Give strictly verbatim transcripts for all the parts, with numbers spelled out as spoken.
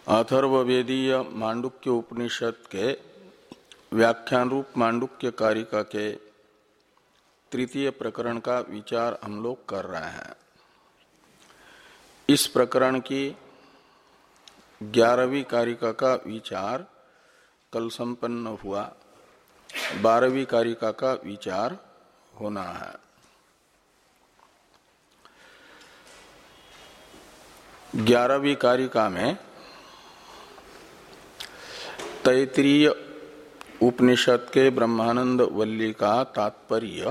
अथर्ववेदीय मांडुक्य उपनिषद के व्याख्यान रूप मांडुक्य कारिका के तृतीय प्रकरण का विचार हम लोग कर रहे हैं। इस प्रकरण की ग्यारहवीं कारिका का विचार कल संपन्न हुआ, बारहवीं कारिका का विचार होना है। ग्यारहवीं कारिका में तैत्तिरीय उपनिषद के ब्रह्मानंद वल्ली का तात्पर्य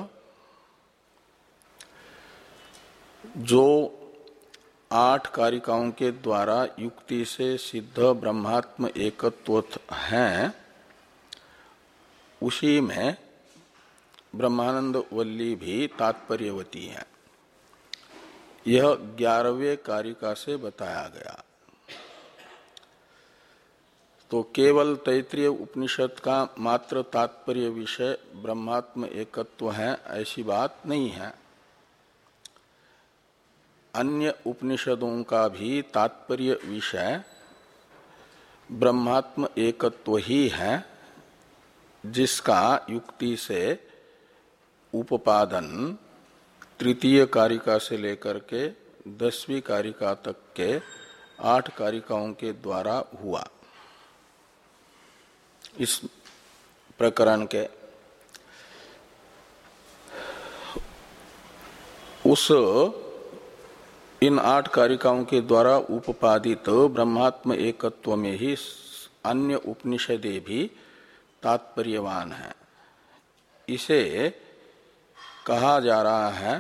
जो आठ कारिकाओं के द्वारा युक्ति से सिद्ध ब्रह्मात्म एकत्व हैं, उसी में ब्रह्मानंद वल्ली भी तात्पर्यवती है। यह ग्यारहवें कारिका से बताया गया। तो केवल तैत्तिरीय उपनिषद का मात्र तात्पर्य विषय ब्रह्मात्म एकत्व है, ऐसी बात नहीं है। अन्य उपनिषदों का भी तात्पर्य विषय ब्रह्मात्म एकत्व ही है, जिसका युक्ति से उपादन तृतीय कारिका से लेकर के दसवीं कारिका तक के आठ कारिकाओं के द्वारा हुआ। इस प्रकरण के उस इन आठ कारिकाओं के द्वारा उपादित ब्रह्मात्म एकत्व में ही अन्य उपनिषदें भी तात्पर्यवान है। इसे कहा जा रहा है।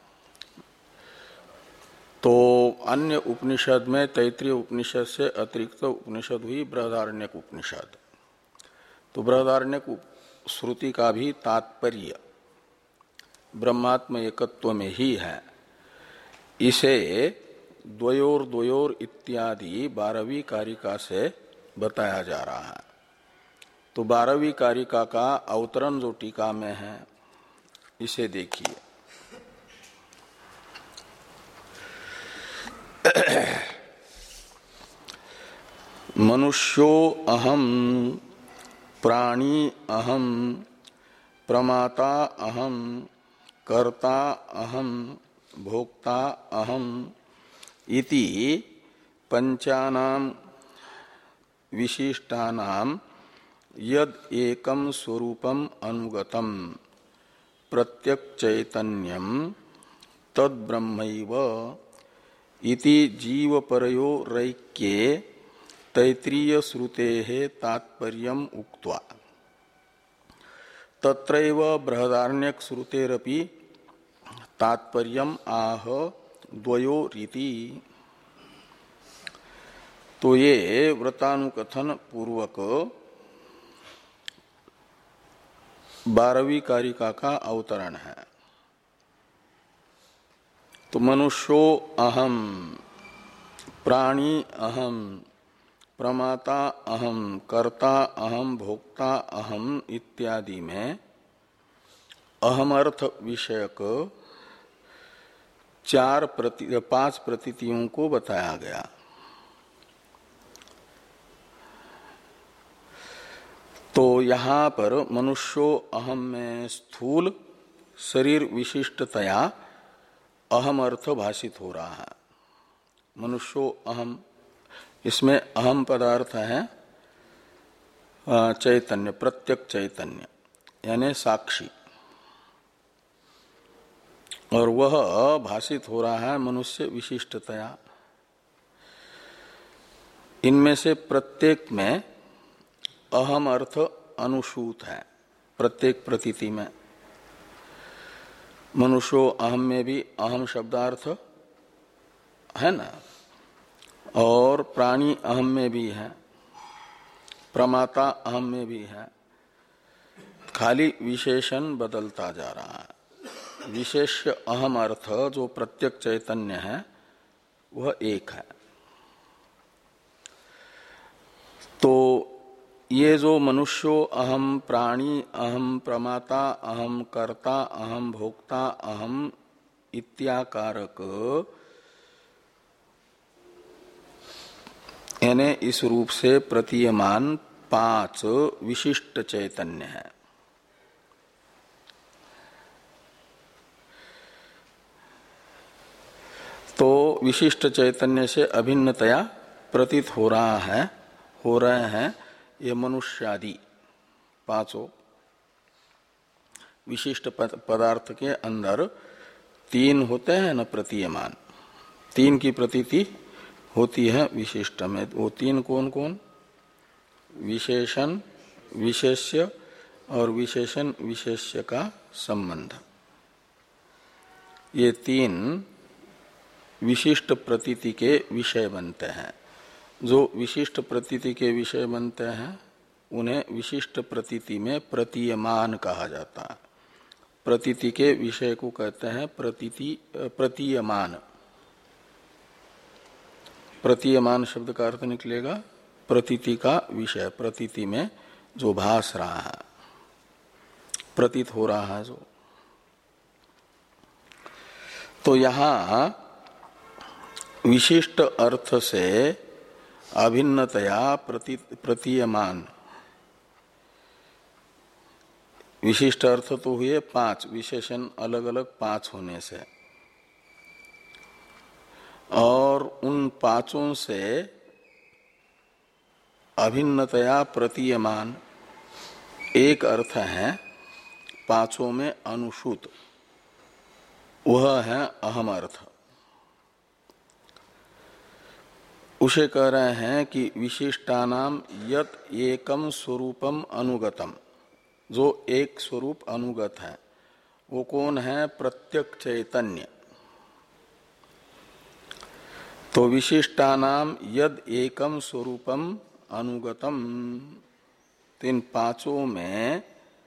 तो अन्य उपनिषद में तैत्तिरीय उपनिषद से अतिरिक्त उपनिषद हुई बृहदारण्यक उपनिषद। तो बृहदारण्यक श्रुति का भी तात्पर्य ब्रह्मात्म एकत्व में ही है। इसे द्वयोर द्वयोर इत्यादि बारहवीं कारिका से बताया जा रहा है। तो बारहवीं कारिका का अवतरण जो टीका में है, इसे देखिए। मनुष्यो अहम, प्राणी अहम, प्रमाता अहम, कर्ता अहम, भोक्ता अहम इति पंचानाम विशिष्टानाम यद एकम स्वरूपम अनुगतम प्रत्यक् चैतन्यम तद ब्रह्मैव इति जीवपरयो रैक्ये तैत्तिरीय श्रुतेः तात्पर्यम् उक्त्वा तत्रैव बृहदारण्यक श्रुतेरपि तात्पर्यम् आह द्वयोरिति। तो ये व्रतानुकथन पूर्वक बारहवीं कारिका का अवतरण है। तो मनुष्यो अहम, प्राणी अहम, प्रमाता अहम, कर्ता अहम, भोक्ता अहम इत्यादि में अहमर्थ विषयक चार प्रति पांच प्रतीतियों को बताया गया। तो यहां पर मनुष्यो अहम में स्थूल शरीर विशिष्टतया अहम अर्थ भाषित हो रहा है। मनुष्यो अहम, इसमें अहम पदार्थ है चैतन्य, प्रत्यक्ष चैतन्य यानी साक्षी, और वह भाषित हो रहा है मनुष्य विशिष्टतया। इनमें से प्रत्येक में अहम अर्थ अनुसूत है। प्रत्येक प्रतीति में मनुष्यो अहम में भी अहम शब्दार्थ है ना, और प्राणी अहम में भी है, प्रमाता अहम में भी है। खाली विशेषण बदलता जा रहा है। विशेष अहम अर्थ जो प्रत्यक्ष चैतन्य है वह एक है। तो ये जो मनुष्यो अहम, प्राणी अहम, प्रमाता अहम, कर्ता अहम, भोक्ता अहम इत्याकारक यानी इस रूप से प्रतीयमान पांच विशिष्ट चैतन्य है। तो विशिष्ट चैतन्य से अभिन्नतया प्रतीत हो रहा है हो रहे हैं ये मनुष्यादि पांचों विशिष्ट पदार्थ के अंदर तीन होते हैं न प्रतीयमान, तीन की प्रतीति होती है विशिष्ट में। वो तीन कौन कौन? विशेषण, विशेष्य और विशेषण विशेष्य का संबंध। ये तीन विशिष्ट प्रतीति के विषय बनते हैं। जो विशिष्ट प्रतीति के विषय बनते हैं उन्हें विशिष्ट प्रतीति में प्रतीयमान कहा जाता है। प्रतीति के विषय को कहते हैं प्रतीति प्रतीयमान। प्रतीयमान शब्द का अर्थ निकलेगा प्रतीति का विषय, प्रतीति में जो भास रहा है, प्रतीत हो रहा है जो। तो यहां विशिष्ट अर्थ से अभिन्नतया प्रती प्रतीयमान, विशिष्ट अर्थ तो हुए पांच, विशेषण अलग अलग पांच होने से, और उन पांचों से अभिन्नतया प्रतीयमान एक अर्थ है पांचों में अनुसूत, वह है अहम अर्थ। उसे कह रहे हैं कि विशिष्टानाम यत एकम स्वरूपम अनुगतम, जो एक स्वरूप अनुगत है वो कौन है? प्रत्यक चैतन्य। तो विशिष्टानाम यद एकम स्वरूपम अनुगतम, तीन पांचों में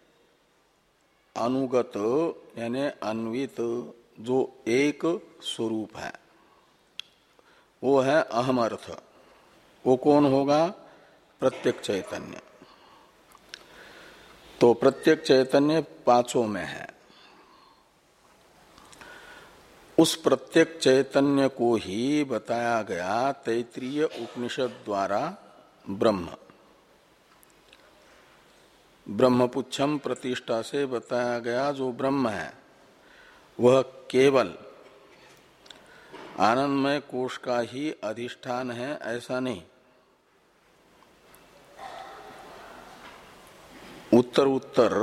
अनुगत यानी अन्वित जो एक स्वरूप है वो है अहम अर्थ। वो कौन होगा? प्रत्यक चैतन्य। तो प्रत्यक चैतन्य पांचों में है। उस प्रत्यक चैतन्य को ही बताया गया तैत्रीय उपनिषद द्वारा ब्रह्म। ब्रह्मपुच्छम प्रतिष्ठा से बताया गया जो ब्रह्म है वह केवल आनंदमय कोश का ही अधिष्ठान है ऐसा नहीं। उत्तर उत्तर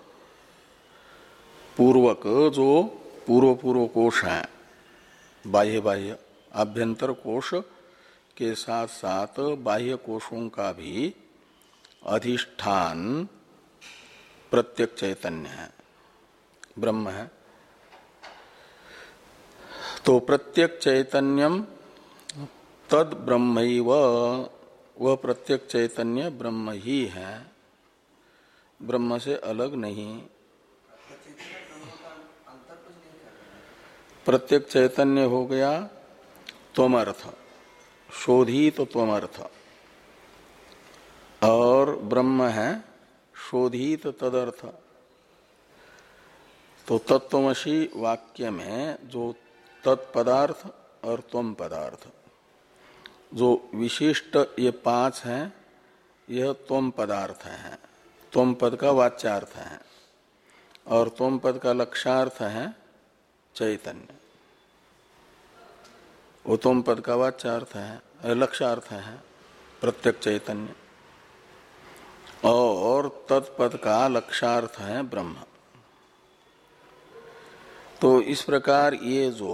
पूर्वक जो पूर्व पूर्व कोश है, बाह्य बाह्य आभ्यंतर कोश के साथ साथ बाह्य कोशों का भी अधिष्ठान प्रत्यक चैतन्य है, ब्रह्म है। तो प्रत्यक चैतन्यम तद ब्रह्मैव, वह प्रत्यक चैतन्य ब्रह्म ही है, ब्रह्म से अलग नहीं। प्रत्यक चैतन्य हो गया त्वमर्थ, शोधित त्वमर्थ, और ब्रह्म है शोधित तदर्थ। तो तत्त्वमसि वाक्य में जो तत्पदार्थ और त्वम पदार्थ, जो विशिष्ट ये पांच हैं, यह त्वम पदार्थ है, त्वम पद का वाच्यार्थ है, और त्वम पद का लक्ष्यार्थ है चैतन्य। वो त्वम पद का वाच्यार्थ है, लक्ष्यार्थ है प्रत्यक चैतन्य, और तत्पद का लक्ष्यार्थ है ब्रह्म। तो इस प्रकार ये जो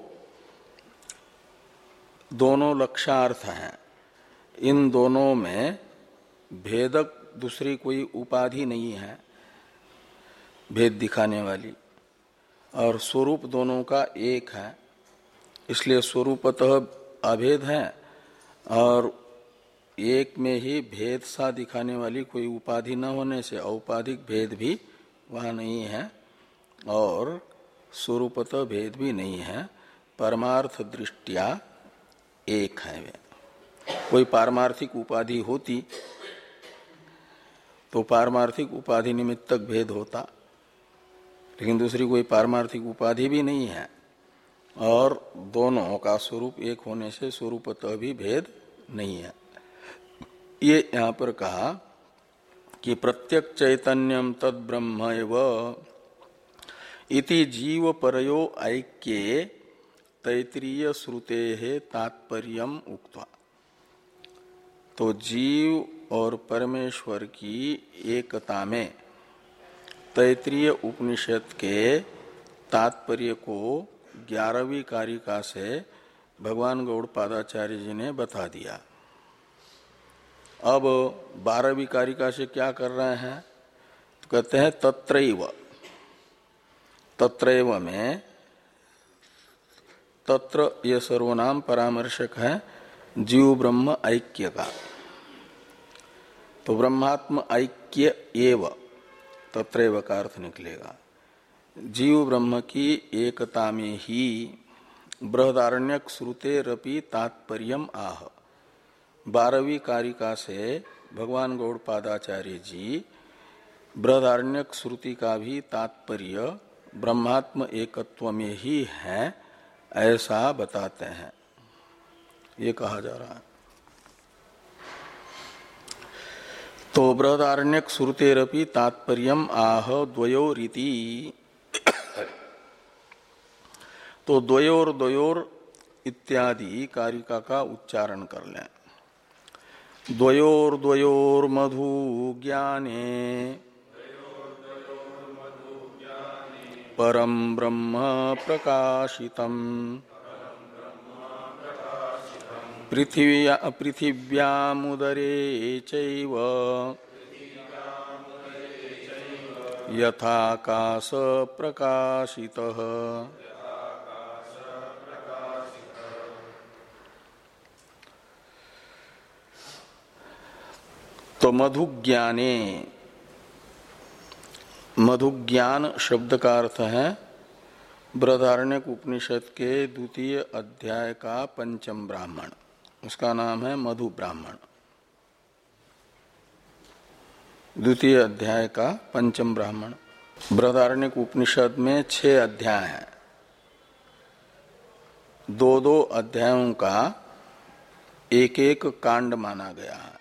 दोनों लक्ष्यार्थ हैं, इन दोनों में भेदक दूसरी कोई उपाधि नहीं है भेद दिखाने वाली, और स्वरूप दोनों का एक है, इसलिए स्वरूपतः अभेद है, और एक में ही भेद सा दिखाने वाली कोई उपाधि न होने से औपाधिक भेद भी वहाँ नहीं है, और स्वरूपतः भेद भी नहीं है, परमार्थ दृष्टिया एक है वे। कोई पारमार्थिक उपाधि होती तो पारमार्थिक उपाधि निमित्तक भेद होता, लेकिन दूसरी कोई पारमार्थिक उपाधि भी नहीं है, और दोनों का स्वरूप एक होने से स्वरूपतः भी भेद नहीं है। ये यहां पर कहा कि प्रत्यक चैतन्यम तद ब्रह्म एव इति जीव परयो ऐक्ये तैत्रीय श्रुते है तात्पर्यम उक्त्वा। तो जीव और परमेश्वर की एकता में तैत्रीय उपनिषद के तात्पर्य को ग्यारहवीं कारिका से भगवान गौड़पादाचार्य जी ने बता दिया। अब बारहवीं कारिका से क्या कर रहे हैं? तो कहते हैं तत्रैव। तत्रैव में तत्र ये सर्वनाम परामर्शक है जीव ब्रह्म ऐक्य का। तो ब्रह्मात्म ऐक्य एव तत्रैव का अर्थ निकलेगा। जीव ब्रह्म की एकता में ही बृहदारण्यक श्रुतेरपि तात्पर्यम आह। बारहवीं कारिका से भगवान गौड़पादाचार्य जी बृहदारण्यक श्रुति का भी तात्पर्य ब्रह्मात्म एकत्व में ही है ऐसा बताते हैं। ये कहा जा रहा है। तो बृहदारण्यक श्रुतेरपि तात्पर्यम आह द्वयोरीति। तो द्वयोर द्वयोर इत्यादि कारिका का उच्चारण कर लें। द्वयोर द्वयोर मधु ज्ञाने परम ब्रह्म प्रकाशितम् पृथिव्या पृथिव्यामुदरे चैव यथाकाश प्रकाशितः। तो मधुज्ञाने, मधुज्ञान शब्द का अर्थ है बृहदारण्यक उपनिषद के द्वितीय अध्याय का पंचम ब्राह्मण। उसका नाम है मधु ब्राह्मण। द्वितीय अध्याय का पंचम ब्राह्मण। बृहदारण्यक उपनिषद में छह अध्याय हैं। दो दो अध्यायों का एक एक कांड माना गया है।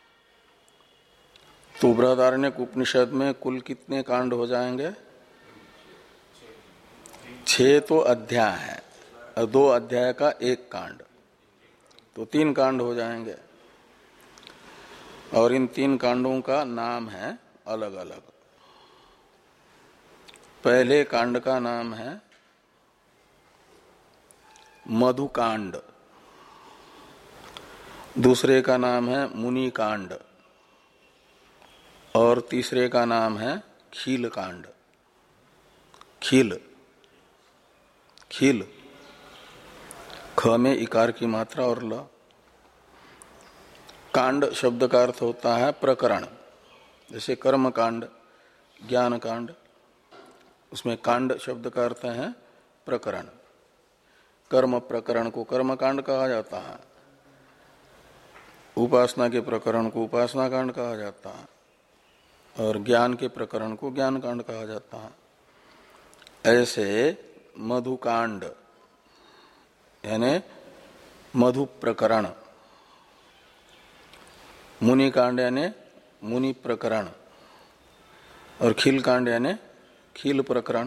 तो बृहदारण्यक उपनिषद में कुल कितने कांड हो जाएंगे? छह तो अध्याय है और दो अध्याय का एक कांड, तो तीन कांड हो जाएंगे। और इन तीन कांडों का नाम है अलग अलग। पहले कांड का नाम है मधुकांड, दूसरे का नाम है मुनि कांड और तीसरे का नाम है खील कांड। खील खील ख में इकार की मात्रा और ल। कांड शब्द का अर्थ होता है प्रकरण। जैसे कर्म कांड, ज्ञान कांड, उसमें कांड शब्द का अर्थ है प्रकरण। कर्म प्रकरण को कर्म कांड कहा जाता है, उपासना के प्रकरण को उपासना कांड कहा जाता है और ज्ञान के प्रकरण को ज्ञान कांड कहा जाता है। ऐसे मधुकांड यानी मधु प्रकरण, मुनि कांड यानी मुनि प्रकरण और खील कांड यानी खील प्रकरण।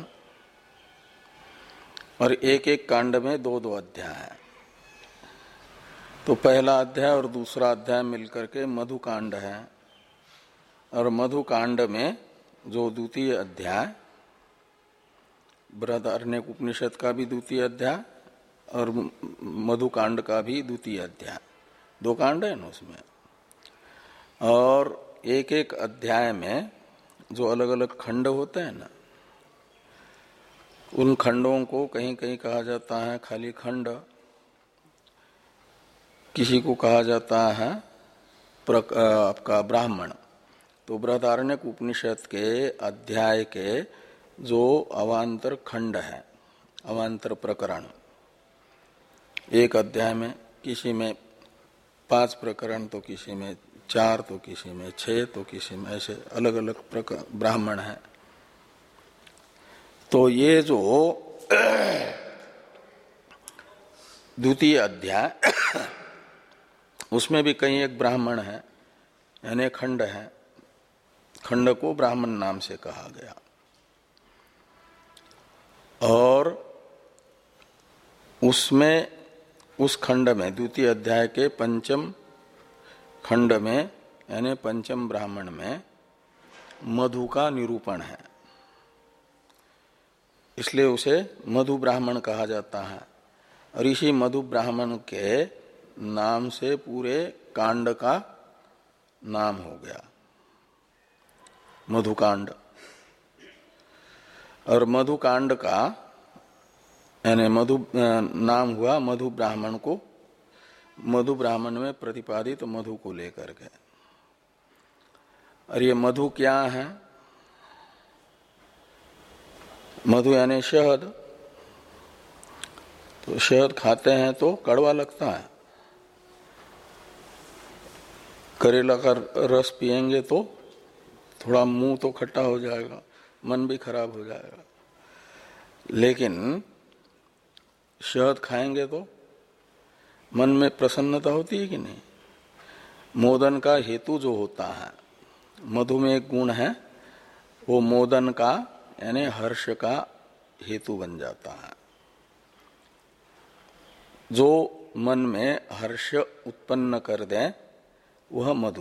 और एक एक कांड में दो दो अध्याय है। तो पहला अध्याय और दूसरा अध्याय मिलकर के मधुकांड है। और मधुकांड में जो द्वितीय अध्याय, बृहदारण्यक उपनिषद का भी द्वितीय अध्याय और मधुकांड का भी द्वितीय अध्याय, दो कांड है ना उसमें। और एक एक अध्याय में जो अलग अलग खंड होते हैं ना, उन खंडों को कहीं कहीं कहा जाता है खाली खंड, किसी को कहा जाता है आपका ब्राह्मण। तो बृहदारण्यक उपनिषद के अध्याय के जो अवांतर खंड है, अवांतर प्रकरण, एक अध्याय में किसी में पांच प्रकरण, तो किसी में चार, तो किसी में छह, तो किसी में ऐसे अलग अलग ब्राह्मण है। तो ये जो द्वितीय अध्याय उसमें भी कहीं एक ब्राह्मण है, यानी खंड है, खंड को ब्राह्मण नाम से कहा गया। और उसमें उस खंड में द्वितीय अध्याय के पंचम खंड में यानी पंचम ब्राह्मण में मधु का निरूपण है, इसलिए उसे मधु ब्राह्मण कहा जाता है। और इसी मधु ब्राह्मण के नाम से पूरे कांड का नाम हो गया मधुकांड। और मधुकांड का यानी मधु नाम हुआ मधु ब्राह्मण को, मधु ब्राह्मण में प्रतिपादित तो मधु को लेकर के। और ये मधु क्या है? मधु यानी शहद। तो शहद खाते हैं तो कड़वा लगता है, करेला का रस पिएंगे तो थोड़ा मुंह तो खट्टा हो जाएगा, मन भी खराब हो जाएगा। लेकिन शहद खाएंगे तो मन में प्रसन्नता होती है कि नहीं? मोदन का हेतु जो होता है, मधु में एक गुण है, वो मोदन का यानी हर्ष का हेतु बन जाता है। जो मन में हर्ष उत्पन्न कर दे वह मधु।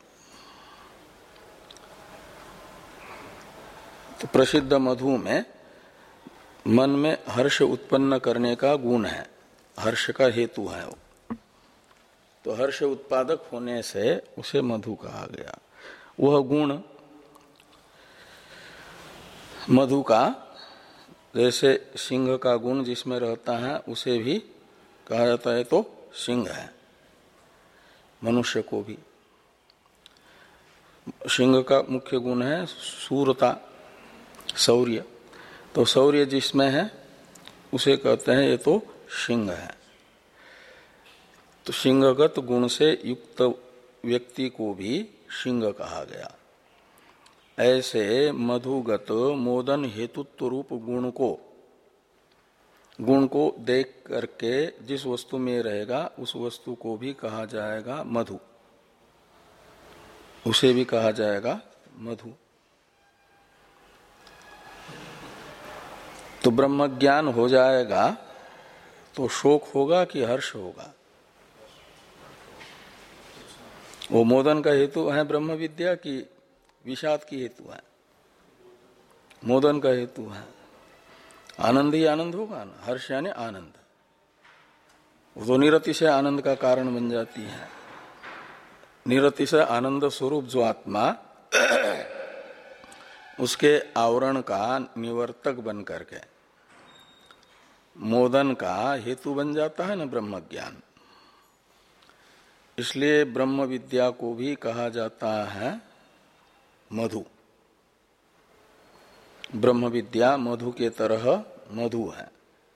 तो प्रसिद्ध मधु में मन में हर्ष उत्पन्न करने का गुण है, हर्ष का हेतु है वो। तो हर्ष उत्पादक होने से उसे मधु कहा गया। वह गुण मधु का, जैसे सिंह का गुण जिसमें रहता है उसे भी कहा जाता है तो सिंह है। मनुष्य को भी सिंह का मुख्य गुण है शूरता, शौर्य। तो शौर्य जिसमें है उसे कहते हैं ये तो सिंह है। तो सिंहगत गुण से युक्त व्यक्ति को भी सिंह कहा गया। ऐसे मधुगत मोदन हेतुत्व रूप गुण को गुण को देख करके जिस वस्तु में रहेगा उस वस्तु को भी कहा जाएगा मधु, उसे भी कहा जाएगा मधु। तो ब्रह्म ज्ञान हो जाएगा तो शोक होगा कि हर्ष होगा? वो मोदन का हेतु है ब्रह्म विद्या की विषाद की हेतु है? मोदन का हेतु है। आनंद ही आनंद होगा ना, हर्ष यानी आनंद। वो तो निरतिशय आनंद का कारण बन जाती है। निरतिशय आनंद स्वरूप जो आत्मा उसके आवरण का निवर्तक बन करके मोदन का हेतु बन जाता है ना ब्रह्म ज्ञान। इसलिए ब्रह्म विद्या को भी कहा जाता है मधु। ब्रह्म विद्या मधु के तरह मधु है।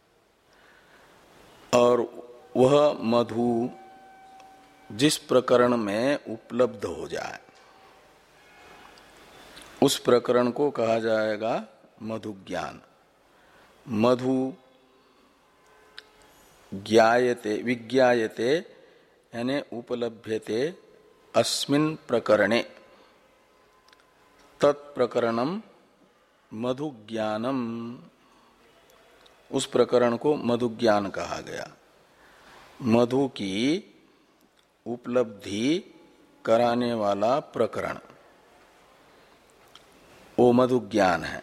और वह मधु जिस प्रकरण में उपलब्ध हो जाए उस प्रकरण को कहा जाएगा मधु ज्ञान। मधु ज्ञायते विज्ञायते यानी उपलभ्यते अस्मिन् प्रकरणे तत्प्रकरणम मधु ज्ञानम। उस प्रकरण को मधु ज्ञान कहा गया। मधु की उपलब्धि कराने वाला प्रकरण वो मधु ज्ञान है।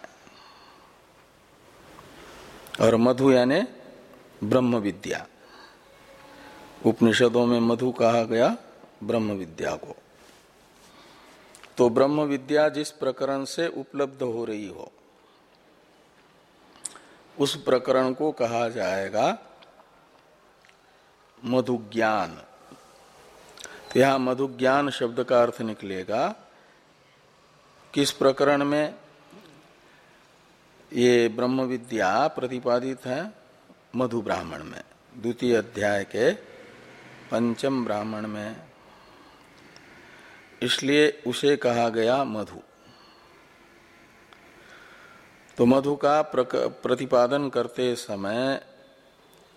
और मधु यानी ब्रह्म विद्या। उपनिषदों में मधु कहा गया ब्रह्म विद्या को। तो ब्रह्म विद्या जिस प्रकरण से उपलब्ध हो रही हो उस प्रकरण को कहा जाएगा मधु ज्ञान। तो यहां मधु ज्ञान शब्द का अर्थ निकलेगा किस प्रकरण में ये ब्रह्म विद्या प्रतिपादित है? मधु ब्राह्मण में, द्वितीय अध्याय के पंचम ब्राह्मण में। इसलिए उसे कहा गया मधु। तो मधु का प्रतिपादन करते समय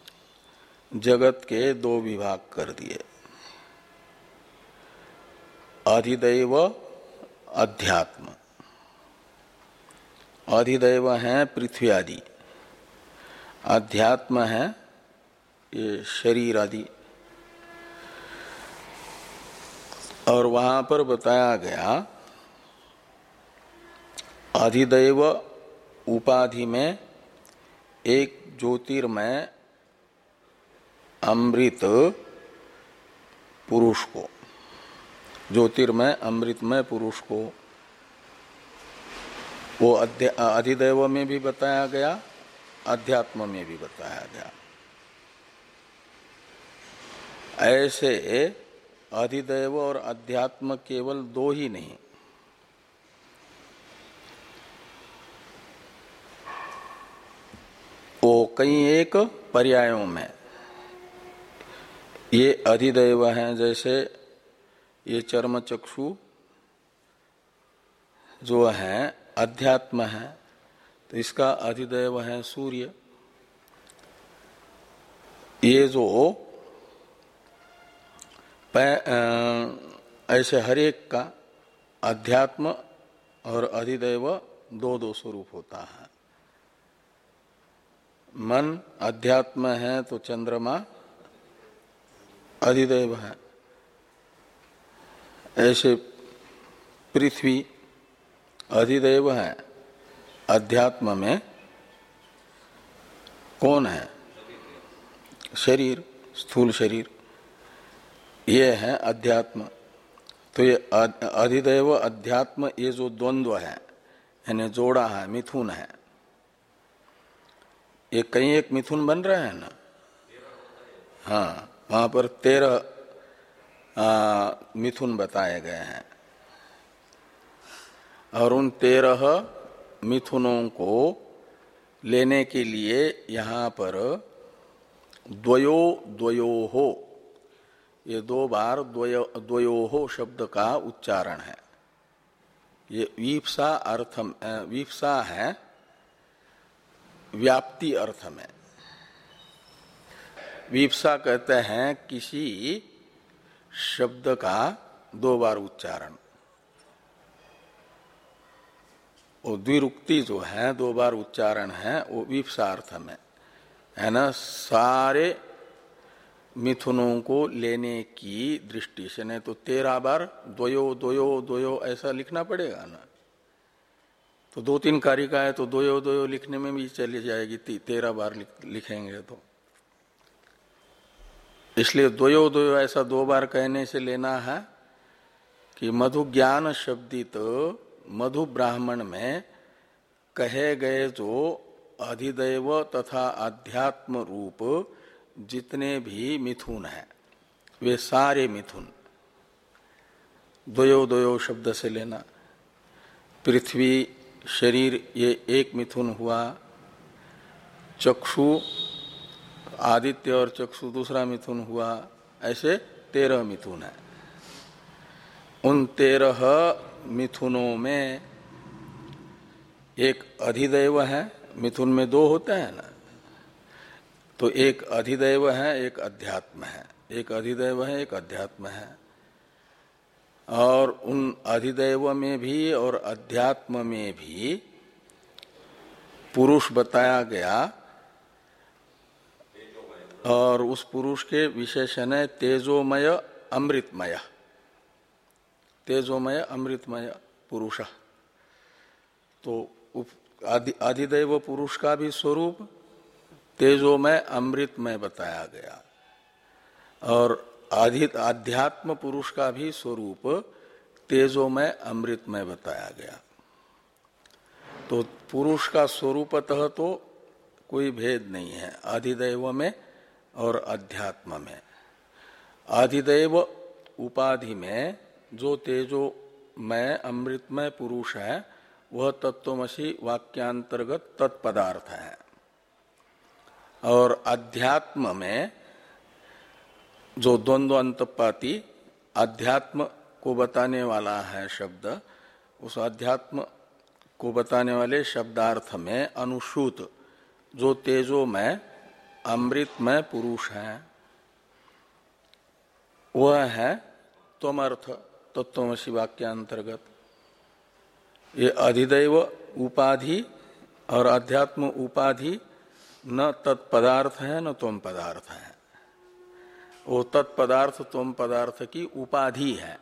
जगत के दो विभाग कर दिए। अधिदैव अध्यात्म। अधिदैव है पृथ्वी आदि, अध्यात्म है ये शरीर आदि। और वहां पर बताया गया अधिदैव उपाधि में एक ज्योतिर्मय अमृत पुरुष को, ज्योतिर्मय अमृतमय पुरुष को वो अधिदैव में भी बताया गया, अध्यात्म में भी बताया गया। ऐसे अधिदैव और अध्यात्म केवल दो ही नहीं, वो कई एक पर्यायों में ये अधिदैव हैं। जैसे ये चर्म चक्षु जो है अध्यात्म है, तो इसका अधिदैव है सूर्य। ये जो ऐसे हरेक का अध्यात्म और अधिदैव दो दो स्वरूप होता है। मन अध्यात्म है तो चंद्रमा अधिदैव है। ऐसे पृथ्वी अधिदैव है, अध्यात्म में कौन है? शरीर, स्थूल शरीर, ये है अध्यात्म। तो ये अधिदैव अध्यात्म ये जो द्वंद्व है, यानी जोड़ा है, मिथुन है, ये कहीं एक मिथुन बन रहा है ना। हाँ, वहां पर तेरह मिथुन बताए गए हैं और उन तेरह मिथुनों को लेने के लिए यहाँ पर द्वयो द्वयो हो, ये दो बार द्वयो द्वयो हो शब्द का उच्चारण है। ये वीप्सा अर्थ वीप्सा है व्याप्ति अर्थ में। वीप्सा कहते हैं किसी शब्द का दो बार उच्चारण। वो द्विरुक्ति जो है दो बार उच्चारण है, वो वीप्सा अर्थ में है ना। सारे मिथुनों को लेने की दृष्टि से, नहीं तो तेरह बार द्वयो द्वयो द्वयो ऐसा लिखना पड़ेगा ना। तो दो तीन कारिका है तो द्वयो द्वयो लिखने में भी चली जाएगी, तेरह बार लिखेंगे तो। इसलिए द्वयो द्वयो ऐसा दो बार कहने से लेना है कि मधु ज्ञान शब्दित मधु ब्राह्मण में कहे गए जो अधिदैव तथा अध्यात्म रूप जितने भी मिथुन हैं, वे सारे मिथुन द्वयो द्वयो शब्द से लेना। पृथ्वी शरीर ये एक मिथुन हुआ, चक्षु आदित्य और चक्षु दूसरा मिथुन हुआ, ऐसे तेरह मिथुन है। उन तेरह मिथुनों में एक अधिदैव है, मिथुन में दो होते हैं ना, तो एक अधिदैव है एक अध्यात्म है, एक अधिदैव है एक अध्यात्म है। और उन अधिदैव में भी और अध्यात्म में भी पुरुष बताया गया और उस पुरुष के विशेषण है तेजोमय अमृतमय, तेजोमय अमृतमय पुरुष। तो अधिदैव पुरुष का भी स्वरूप तेजोमय अमृतमय बताया गया और आध्यात्म पुरुष का भी स्वरूप तेजोमय अमृतमय बताया गया। तो पुरुष का स्वरूपतः तो कोई भेद नहीं है अधिदैव में और अध्यात्म में। अधिदैव उपाधि में जो तेजोमय अमृतमय पुरुष है वह तत्वमसि वाक्यांतर्गत तत्पदार्थ है, और अध्यात्म में जो द्वंद्व अंतपाती अध्यात्म को बताने वाला है शब्द, उस अध्यात्म को बताने वाले शब्दार्थ में अनुसूत जो तेजोमय अमृतमय पुरुष है वह है त्वमर्थ, तत्त्वमसि वाक्यांतर्गत। ये अधिदैव उपाधि और अध्यात्म उपाधि न तत्पदार्थ है न त्वम पदार्थ है, वो तत्पदार्थ त्वम पदार्थ की उपाधि है।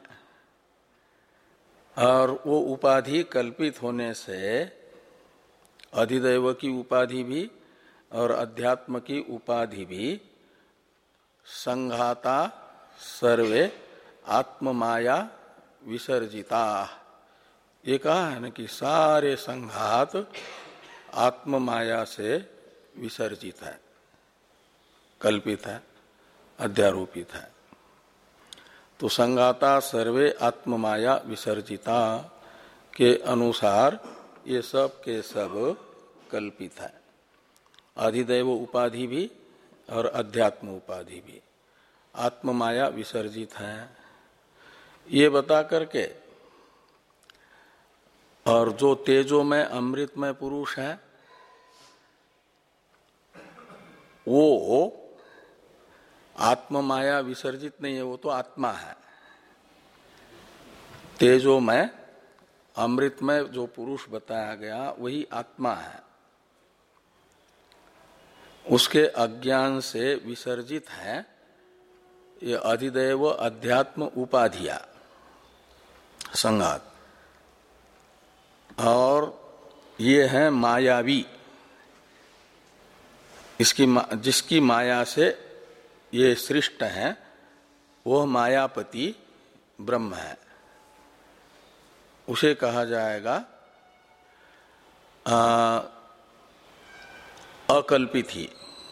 और वो उपाधि कल्पित होने से अधिदैव की उपाधि भी और अध्यात्म की उपाधि भी संघाता सर्वे आत्ममाया विसर्जिता। ये कहा है ना कि सारे संघात आत्म माया से विसर्जित है, कल्पित है, अध्यारोपित है। तो संघाता सर्वे आत्म माया विसर्जिता के अनुसार ये सब के सब कल्पित है। अधिदैव उपाधि भी और अध्यात्म उपाधि भी आत्म माया विसर्जित है, ये बता करके और जो तेजोमय अमृतमय पुरुष है वो आत्म माया विसर्जित नहीं है, वो तो आत्मा है। तेजोमय अमृतमय जो पुरुष बताया गया वही आत्मा है, उसके अज्ञान से विसर्जित है ये अधिदैव अध्यात्म उपाधिया संघात, और ये है मायावी, इसकी जिसकी माया से ये सृष्ट है वह मायापति ब्रह्म है, उसे कहा जाएगा अकल्पित ही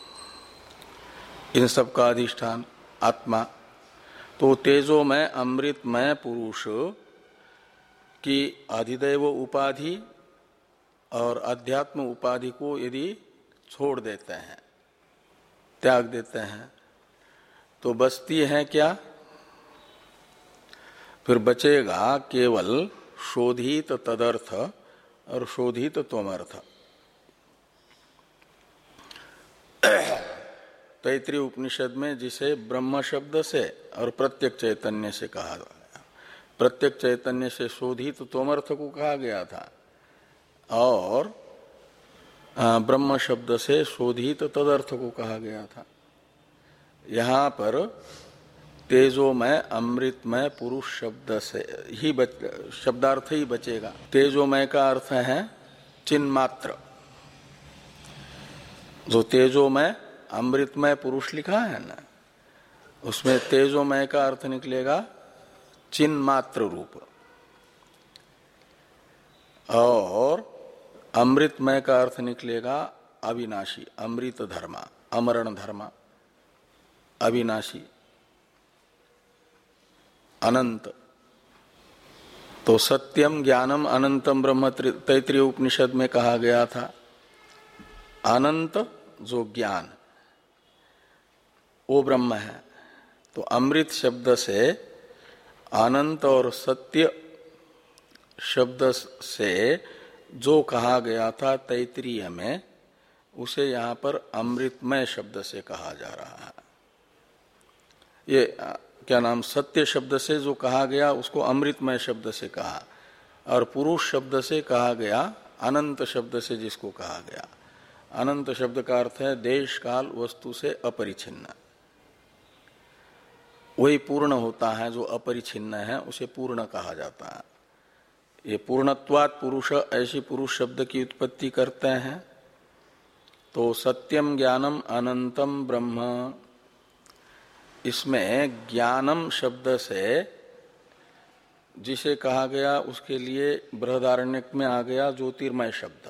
इन सब का अधिष्ठान आत्मा। तो तेजोमय अमृतमय पुरुष की अधिदैव उपाधि और अध्यात्म उपाधि को यदि छोड़ देते हैं, त्याग देते हैं, तो बचती है क्या? फिर बचेगा केवल शोधित तदर्थ और शोधित त्वमर्थ। तैत्रीय उपनिषद में जिसे ब्रह्म शब्द से और प्रत्यक्ष चैतन्य से कहा गया, प्रत्यक्ष चैतन्य से शोधित त्वमर्थ को कहा गया था और ब्रह्म शब्द से शोधित तदर्थ को कहा गया था। यहाँ पर तेजोमय अमृतमय पुरुष शब्द से ही बच, शब्दार्थ ही बचेगा। तेजोमय का अर्थ है चिन्मात्र, जो तेजोमय अमृतमय पुरुष लिखा है ना, उसमें तेजोमय का अर्थ निकलेगा चिन्मात्र रूप, और अमृतमय का अर्थ निकलेगा अविनाशी, अमृत धर्मा, अमरण धर्मा, अविनाशी, अनंत। तो सत्यम ज्ञानम अनंतम ब्रह्म तैत्रीय उपनिषद में कहा गया था। अनंत जो ज्ञान वो ब्रह्म है। तो अमृत शब्द से अनंत और सत्य शब्द से जो कहा गया था तैत्रीय में, उसे यहाँ पर अमृतमय शब्द से कहा जा रहा है। ये क्या नाम, सत्य शब्द से जो कहा गया उसको अमृतमय शब्द से कहा, और पुरुष शब्द से कहा गया अनंत शब्द से जिसको कहा गया। अनंत शब्द का अर्थ है देश काल वस्तु से अपरिछिन्न, वही पूर्ण होता है। जो अपरिछिन्न है उसे पूर्ण कहा जाता है। ये पूर्णत्वात् पुरुष, ऐसी पुरुष शब्द की उत्पत्ति करते हैं। तो सत्यम ज्ञानम अनंतम ब्रह्म, इसमें ज्ञानम शब्द से जिसे कहा गया उसके लिए बृहदारण्यक में आ गया ज्योतिर्मय शब्द।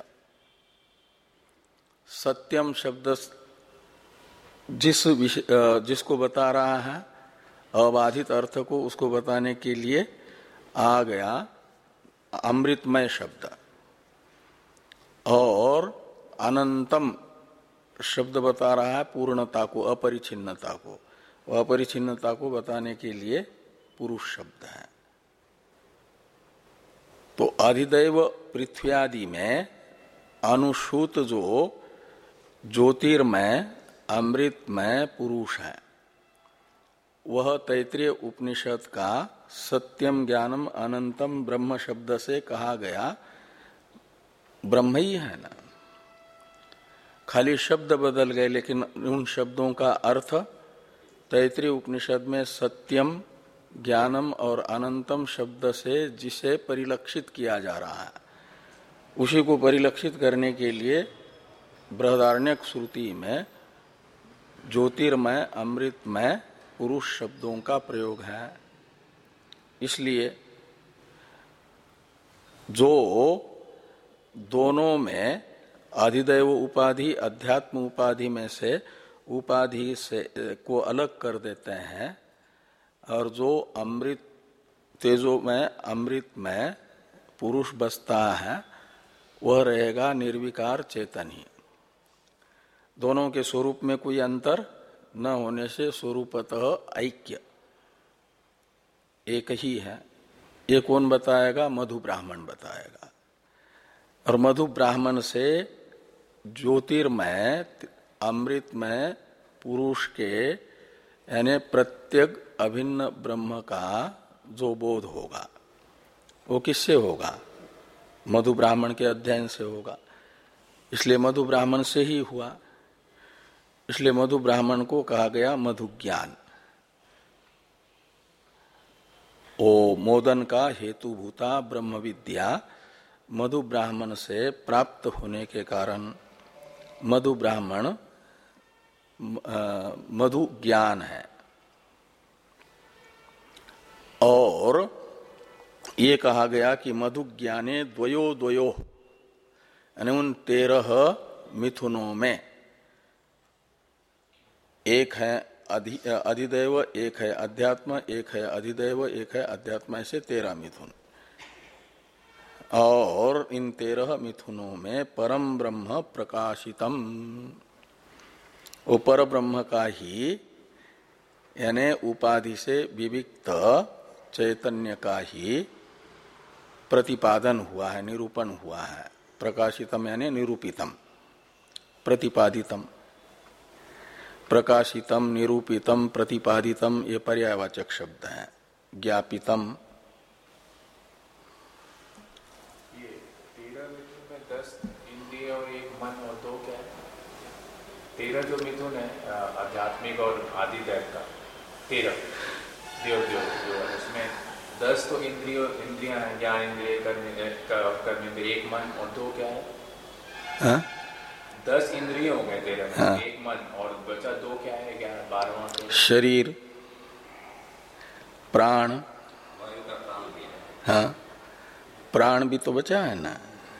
सत्यम शब्द जिस जिसको बता रहा है अबाधित अर्थ को, उसको बताने के लिए आ गया अमृतमय शब्द, और अनंतम शब्द बता रहा है पूर्णता को, अपरिछिन्नता को। अपरिछिन्नता को बताने के लिए पुरुष शब्द है। तो अधिदैव पृथ्वी आदि में अनुसूत जो ज्योतिर्मय अमृतमय पुरुष है, वह तैत्रीय उपनिषद का सत्यम ज्ञानम अनंतम ब्रह्म शब्द से कहा गया ब्रह्म ही है ना। खाली शब्द बदल गए, लेकिन उन शब्दों का अर्थ तैत्रीय उपनिषद में सत्यम ज्ञानम और अनंतम शब्द से जिसे परिलक्षित किया जा रहा है, उसी को परिलक्षित करने के लिए बृहदारण्यक श्रुति में ज्योतिर्मय अमृतमय पुरुष शब्दों का प्रयोग है। इसलिए जो दोनों में अधिदैव उपाधि अध्यात्म उपाधि में से उपाधि से को अलग कर देते हैं, और जो अमृत तेजो में अमृत में पुरुष बसता है वह रहेगा निर्विकार चेतन ही। दोनों के स्वरूप में कोई अंतर न होने से स्वरूपतः ऐक्य एक ही है। ये कौन बताएगा? मधु ब्राह्मण बताएगा। और मधु ब्राह्मण से ज्योतिर्मय अमृतमय पुरुष के यानी प्रत्येक अभिन्न ब्रह्म का जो बोध होगा वो किससे होगा? मधु ब्राह्मण के अध्ययन से होगा। इसलिए मधु ब्राह्मण से ही हुआ। इसलिए मधु ब्राह्मण को कहा गया मधु ज्ञान। ओ मोदन का हेतुभूता ब्रह्म विद्या मधु ब्राह्मण से प्राप्त होने के कारण मधु ब्राह्मण मधु ज्ञान है। और ये कहा गया कि मधु ज्ञाने द्वयो द्वयो यानी उन तेरह मिथुनों में एक है अधि, अधिदैव, एक है अध्यात्म, एक है अधिदैव, एक है अध्यात्म, ऐसे तेरह मिथुन। और इन तेरह मिथुनों में परम ब्रह्म प्रकाशितम, वो पर ब्रह्म का ही यानी उपाधि से विविक्त चैतन्य का ही प्रतिपादन हुआ है, निरूपण हुआ है। प्रकाशितम यानी निरूपितम, प्रतिपादितम। प्रकाशितम, निरूपितम, प्रतिपादितम ये पर्यायवाचक शब्द हैं। ज्ञापितम। ये तेरह मिथुन में दस इंद्रिय और एक मन और दो क्या है? तेरह जो मिथुन है आध्यात्मिक और आदिदैव का, तेरह देव देव जो है, उसमें दस तो इंद्रिय इंद्रियां हैं, ज्ञान इंद्रिय, कर्म इंद्रिय, एक मन और दो क्या है? हाँ? दस इंद्रिय हो गए तेरह में। हाँ। एक मन और बचा दो क्या है? ग्यारह बारहवां शरीर, प्राण। हाँ, प्राण भी तो बचा है ना,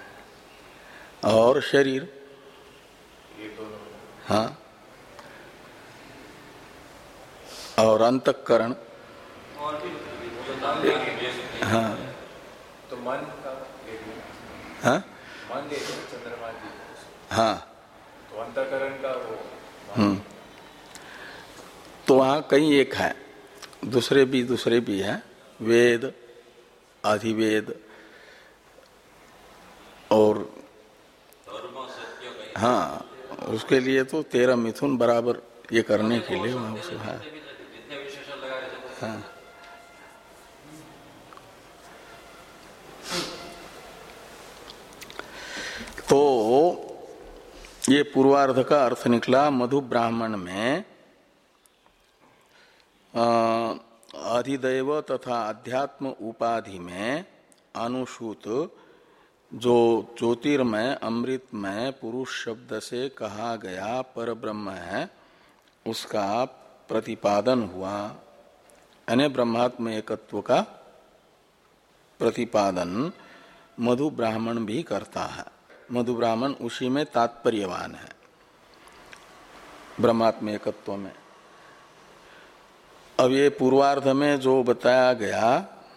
और शरीर। ये दोनों। हाँ, और अंतःकरण। हाँ, तो मन का हाँ? मन ले चंद्रमा जी। हाँ, तो अंतःकरण का वो। हम्म तो वहां कई एक है, दूसरे भी दूसरे भी हैं, वेद, अधिवेद और हाँ, उसके लिए तो तेरह मिथुन बराबर ये करने के लिए वहां उसे है। हाँ, तो ये पूर्वार्ध का अर्थ निकला। मधु ब्राह्मण में अधिदैव तथा अध्यात्म उपाधि में अनुसूत जो ज्योतिर्मय अमृतमय पुरुष शब्द से कहा गया पर ब्रह्म है, उसका प्रतिपादन हुआ। यानी ब्रह्मात्म एकत्व का प्रतिपादन मधु ब्राह्मण भी करता है। मधु ब्राह्मण उसी में तात्पर्यवान है, ब्रह्मात्म एकत्व में। अब ये पूर्वार्ध में जो बताया गया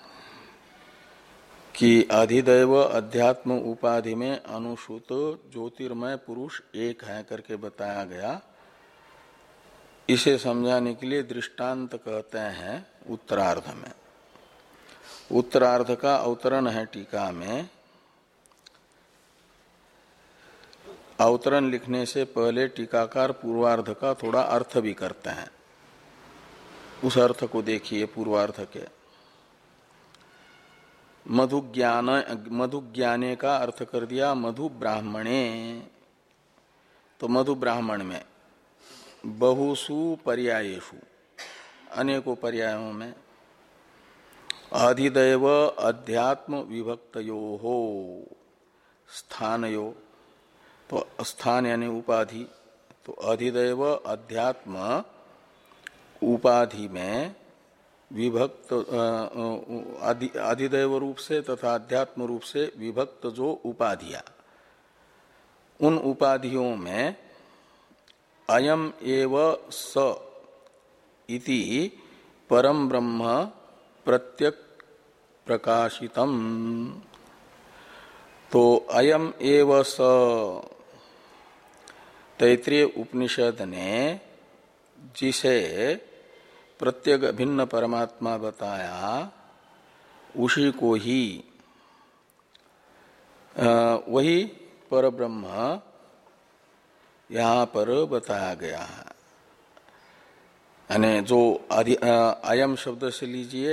कि अधिदैव अध्यात्म उपाधि में अनुसूत ज्योतिर्मय पुरुष एक है करके बताया गया, इसे समझाने के लिए दृष्टांत कहते हैं उत्तरार्ध में। उत्तरार्ध का अवतरण है टीका में। अवतरण लिखने से पहले टीकाकार पूर्वार्ध का थोड़ा अर्थ भी करते हैं। उस अर्थ को देखिए पूर्वार्ध के। मधु ज्ञान मधु ज्ञाने का अर्थ कर दिया मधु ब्राह्मणे। तो मधु ब्राह्मण में बहुसु पर्यायेषु अनेकों पर्यायों में अधिदैव अध्यात्म विभक्तयो हो स्थानयो। तो स्थान यानी उपाधि, तो अधिदैव अध्यात्म उपाधि में विभक्त अधिदैव रूप से तथा अध्यात्म रूप से विभक्त जो उपाधियां, उन उपाधियों में अयम एव स इति परम ब्रह्म प्रत्यक प्रकाशितम। तो अयम एव स तैत्रीय उपनिषद ने जिसे प्रत्येक भिन्न परमात्मा बताया उसी को ही वही परब्रह्म यहाँ पर बताया गया है। यानी जो अयम शब्द से लीजिए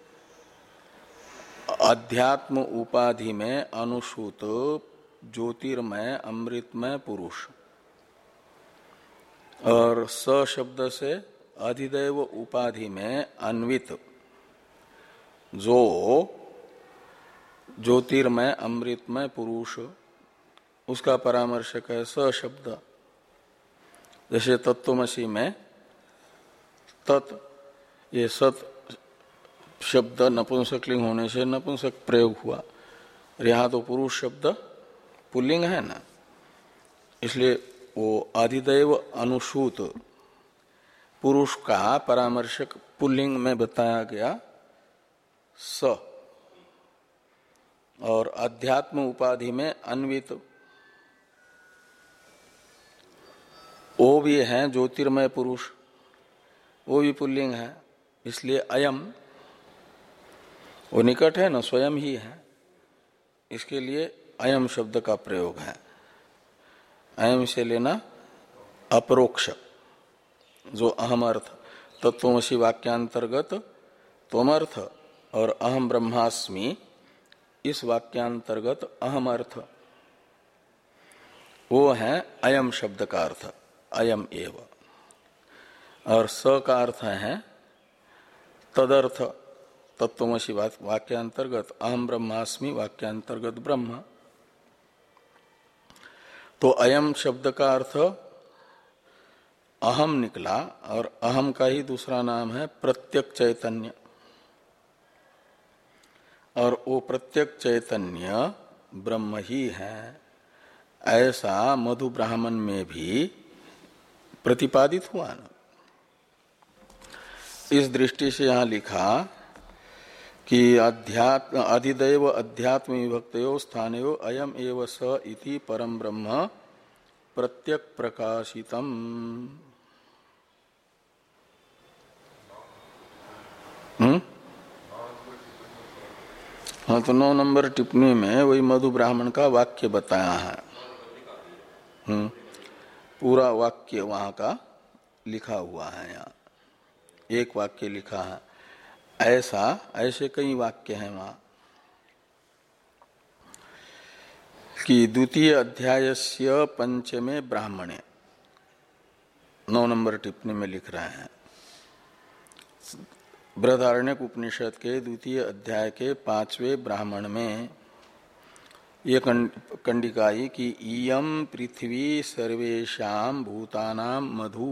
अध्यात्म उपाधि में अनुसूत ज्योतिर्मय अमृतमय पुरुष, और स शब्द से अधिदैव उपाधि में अन्वित जो ज्योतिर्मय अमृतमय पुरुष, उसका परामर्शक है स शब्द। जैसे तत्वमसि में तत्, ये सत शब्द नपुंसकलिंग होने से नपुंसक प्रयोग हुआ, और यहाँ तो पुरुष शब्द पुल्लिंग है ना, इसलिए वो अधिदैव अनुसूत पुरुष का परामर्शक पुल्लिंग में बताया गया स, और अध्यात्म उपाधि में अन्वित वो भी है ज्योतिर्मय पुरुष, वो भी पुल्लिंग है, इसलिए अयम वो निकट है न, स्वयं ही है, इसके लिए अयम शब्द का प्रयोग है। अयम से लेना अपरोक्ष जो अहम अर्थ, तत्वमसि वाक्यांतर्गत त्वमर्थ और अहम ब्रह्मास्मि इस वाक्यांतर्गत अहम अर्थ, वो है अयम शब्द का अर्थ, अयम एव। और स का अर्थ है तदर्थ, तत्वमसि वाक्यांतर्गत अहम ब्रह्मास्मि वाक्यांतर्गत ब्रह्म। तो अयम शब्द का अर्थ अहम निकला, और अहम का ही दूसरा नाम है प्रत्यक चैतन्य, और वो प्रत्यक चैतन्य ब्रह्म ही है, ऐसा मधु ब्राह्मण में भी प्रतिपादित हुआ ना। इस दृष्टि से यहां लिखा कि अध्यात्म अधिदैव अध्यात्म विभक्तयो स्थानयो अयम एव स इति परम ब्रह्म प्रत्यक प्रकाशितम। हम्म हाँ, तो नौ नंबर टिप्पणी में वही मधु ब्राह्मण का वाक्य बताया है। हम्म पूरा वाक्य वहां का लिखा हुआ है, यहाँ एक वाक्य लिखा है, ऐसा ऐसे कई वाक्य हैं वहां कि द्वितीय अध्यायस्य पंचमे ब्राह्मणे, नौ नंबर टिप्पणी में लिख रहे हैं बृहदारण्यक उपनिषद के द्वितीय अध्याय के पांचवें ब्राह्मण में ये कंडिकाई कि इयम पृथ्वी सर्वेषां भूतानां मधु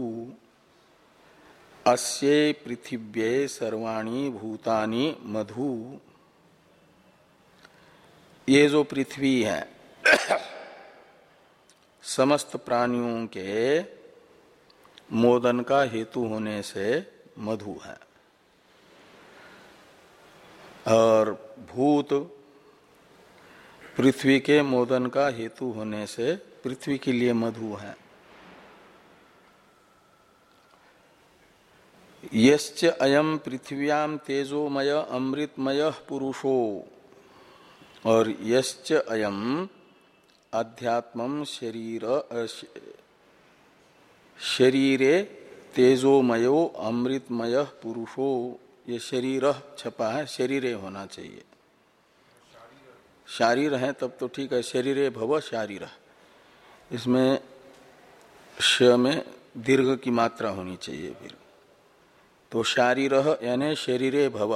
अस्ये पृथिव्ये सर्वाणि भूतानि मधु। ये जो पृथ्वी है समस्त प्राणियों के मोदन का हेतु होने से मधु है, और भूत पृथ्वी के मोदन का हेतु होने से पृथ्वी के लिए मधु है। यश्च अयम पृथ्व्याम तेजोमय अमृतमय पुरुषो, और यश्च अयम अध्यात्मम शरीर शरीरे तेजोमयो अमृतमय पुरुषो, ये शरीर छपा है, शरीरे होना चाहिए, शारीर है तब तो ठीक है, शरीरे भव शारीर, इसमें श में दीर्घ की मात्रा होनी चाहिए फिर। तो शारीर यानी शरीरे भव,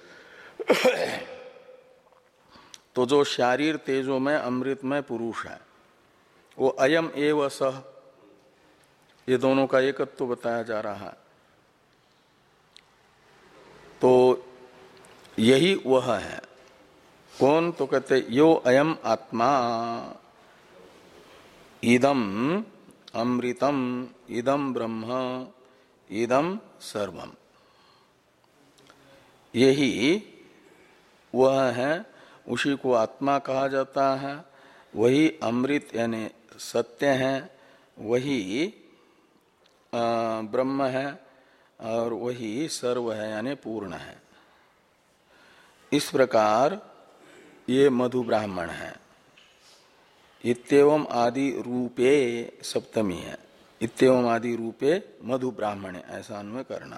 तो जो शारीर तेजोमय अमृतमय पुरुष है वो अयम एव सह, ये दोनों का एकत्व तो बताया जा रहा है। तो यही वह है। कौन? तो कहते यो अयम आत्मा इदम अमृतम इदम ब्रह्म इदम सर्वम, यही वह है, उसी को आत्मा कहा जाता है। वही अमृत यानी सत्य है, वही ब्रह्म है और वही सर्व है यानी पूर्ण है। इस प्रकार ये मधु ब्राह्मण है। इत्येवम आदि रूपे सप्तमी है, इत्येवम आदि रूपे मधु ब्राह्मण, ऐसा अन्वय करना।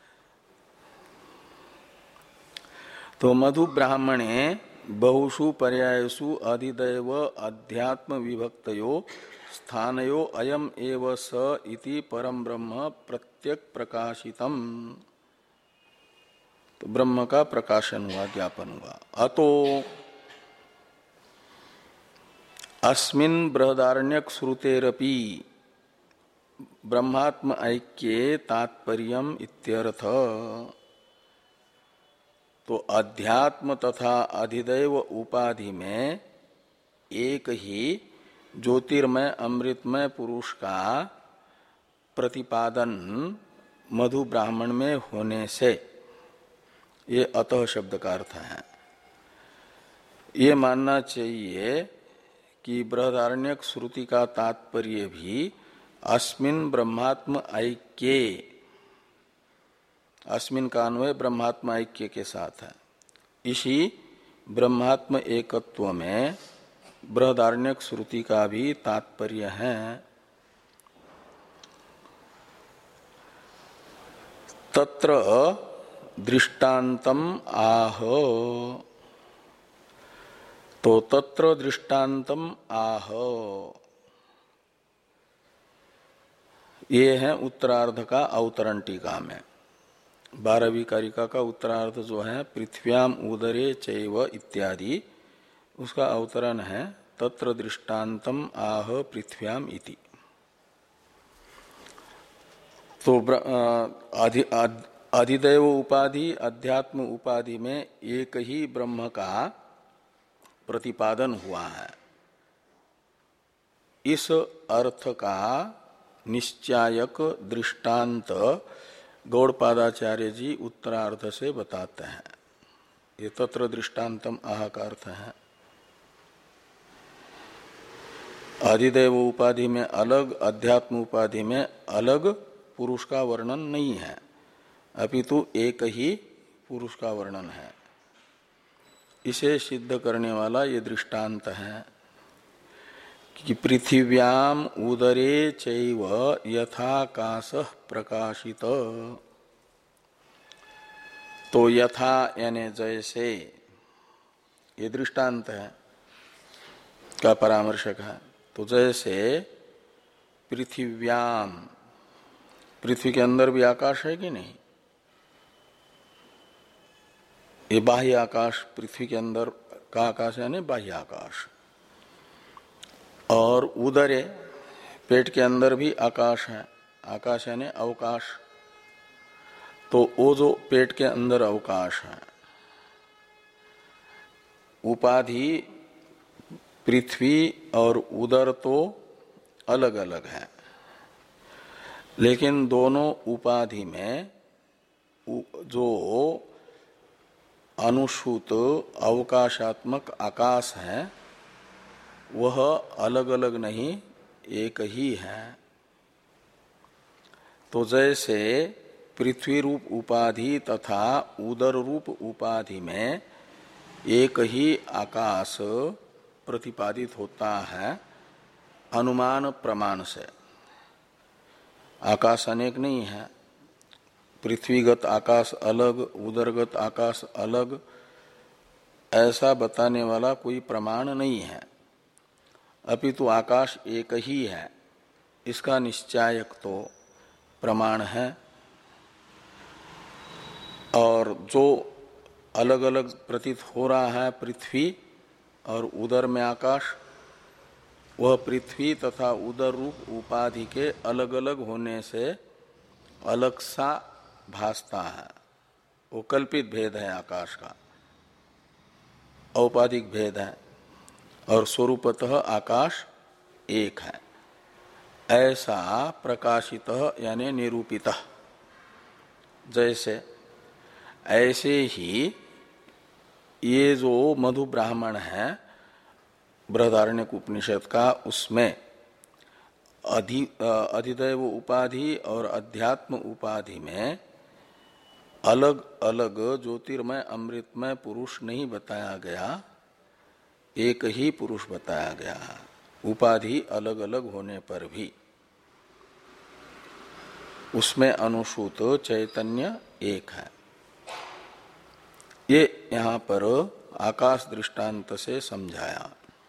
तो मधु ब्राह्मणे बहुषु पर्यायसु अधिदैव अध्यात्म विभक्तयो स्थानयो अयम एव स इति परम ब्रह्म प्रत्यक प्रकाशितम। तो ब्रह्म का प्रकाशन हुआ, ज्ञापन हुआ। अतो अस्मिन् बृहदारण्यक श्रुतेरपि ब्रह्मात्म ऐक्ये तात्पर्यम इत्यर्थ। तो अध्यात्म तथा अधिदैव उपाधि में एक ही ज्योतिर्मय अमृतमय पुरुष का प्रतिपादन मधु ब्राह्मण में होने से, ये अतः शब्द का अर्थ है। ये मानना चाहिए कि बृहदारण्यक श्रुति का तात्पर्य भी अस्मिन् ब्रह्मात्म ऐक्ये, अस्मिन् का अन्वय ब्रह्मात्म ऐक्य के साथ है। इसी ब्रह्मात्म एकत्व में बृहदारण्यक श्रुति का भी तात्पर्य है। तत्र दृष्टान्तम आह, तो तत्र दृष्टान्तम आह, ये है उत्तरार्ध का अवतरण टीका में। बारहवीं कारिका का उत्तरार्ध जो है पृथ्व्याम उदरे चैव इत्यादि, उसका अवतरण है तत्र दृष्टान्तम आह पृथ्व्याम इति। तो अधि, अधिदैव उपाधि अध्यात्म उपाधि में एक ही ब्रह्म का प्रतिपादन हुआ है। इस अर्थ का निश्चायक दृष्टांत गौड़पादाचार्य जी उत्तरार्ध से बताते हैं। ये तत्र दृष्टान्तम आह का अर्थ है। अधिदैव उपाधि में अलग, अध्यात्म उपाधि में अलग पुरुष का वर्णन नहीं है, अपितु एक ही पुरुष का वर्णन है। इसे सिद्ध करने वाला ये दृष्टांत है कि पृथिव्याम उदरे चैव यथाकाशः प्रकाशित। तो यथा यानी जैसे, ये दृष्टांत है का परामर्शक है। तो जैसे पृथिव्याम, पृथ्वी के अंदर भी आकाश है कि नहीं? ये बाह्य आकाश, पृथ्वी के अंदर का आकाश यानी बाह्य आकाश। और उदरे, पेट के अंदर भी आकाश है, आकाश यानी अवकाश। तो वो जो पेट के अंदर अवकाश है, उपाधि पृथ्वी और उदर तो अलग अलग है, लेकिन दोनों उपाधि में जो अनुसूत अवकाशात्मक आकाश है वह अलग अलग नहीं, एक ही है। तो जैसे पृथ्वी रूप उपाधि तथा उदर रूप उपाधि में एक ही आकाश प्रतिपादित होता है अनुमान प्रमाण से। आकाश अनेक नहीं है, पृथ्वीगत आकाश अलग, उदरगत आकाश अलग, ऐसा बताने वाला कोई प्रमाण नहीं है, अपितु आकाश एक ही है, इसका निश्चायक तो प्रमाण है। और जो अलग अलग प्रतीत हो रहा है पृथ्वी और उदर में आकाश, वह पृथ्वी तथा उदर रूप उपाधि के अलग अलग होने से अलग सा भासता है। वो कल्पित भेद है आकाश का, औपाधिक भेद है, और स्वरूपतः आकाश एक है, ऐसा प्रकाशितः यानी निरूपितः। जैसे ऐसे ही ये जो मधु ब्राह्मण है बृहदारण्यक उपनिषद का, उसमें अधि अधिदैव उपाधि और अध्यात्म उपाधि में अलग अलग ज्योतिर्मय अमृतमय पुरुष नहीं बताया गया, एक ही पुरुष बताया गया है, उपाधि अलग अलग होने पर भी उसमें अनुसूत चैतन्य एक है। ये यहाँ पर आकाश दृष्टांत से समझाया।